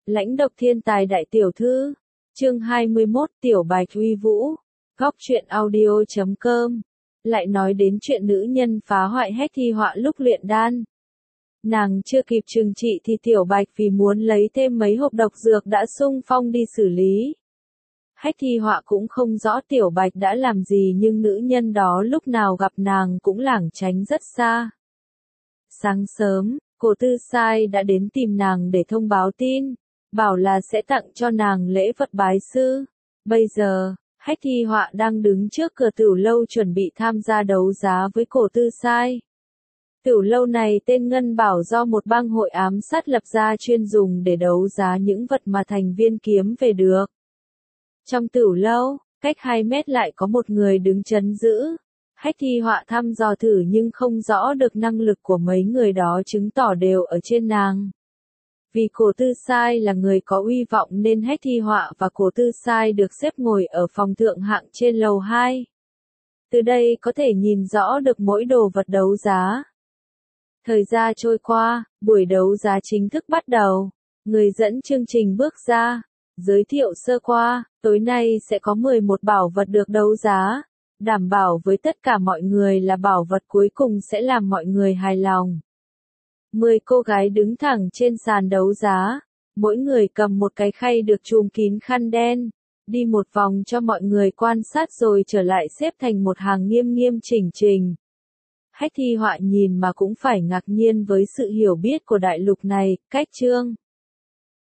Lãnh độc thiên tài đại tiểu thư. Chương 21 Tiểu Bạch uy vũ. Góc truyện audio.com. Lại nói đến chuyện nữ nhân phá hoại Hách Thi Họa lúc luyện đan. Nàng chưa kịp trừng trị thì Tiểu Bạch vì muốn lấy thêm mấy hộp độc dược đã xung phong đi xử lý. Hách Thi Họa cũng không rõ Tiểu Bạch đã làm gì, nhưng nữ nhân đó lúc nào gặp nàng cũng lảng tránh rất xa. Sáng sớm, Cổ Tư Sai đã đến tìm nàng để thông báo tin, bảo là sẽ tặng cho nàng lễ vật bái sư. Bây giờ, Hách Thi Họa đang đứng trước cửa Tửu lâu chuẩn bị tham gia đấu giá với Cổ Tư Sai. Tửu lâu này tên Ngân Bảo do một bang hội ám sát lập ra chuyên dùng để đấu giá những vật mà thành viên kiếm về được. Trong Tửu lâu, cách 2 mét lại có một người đứng trấn giữ. Hách Thi Họa thăm dò thử nhưng không rõ được năng lực của mấy người đó, chứng tỏ đều ở trên nàng. Vì Cổ Tư Sai là người có uy vọng nên Hách Thi Họa và Cổ Tư Sai được xếp ngồi ở phòng thượng hạng trên lầu 2. Từ đây có thể nhìn rõ được mỗi đồ vật đấu giá. Thời gian trôi qua, buổi đấu giá chính thức bắt đầu. Người dẫn chương trình bước ra, giới thiệu sơ qua, tối nay sẽ có 11 bảo vật được đấu giá. Đảm bảo với tất cả mọi người là bảo vật cuối cùng sẽ làm mọi người hài lòng. 10 cô gái đứng thẳng trên sàn đấu giá, mỗi người cầm một cái khay được trùm kín khăn đen, đi một vòng cho mọi người quan sát rồi trở lại xếp thành một hàng nghiêm nghiêm chỉnh chỉnh. Hách Thi Họa nhìn mà cũng phải ngạc nhiên với sự hiểu biết của đại lục này. Cách chương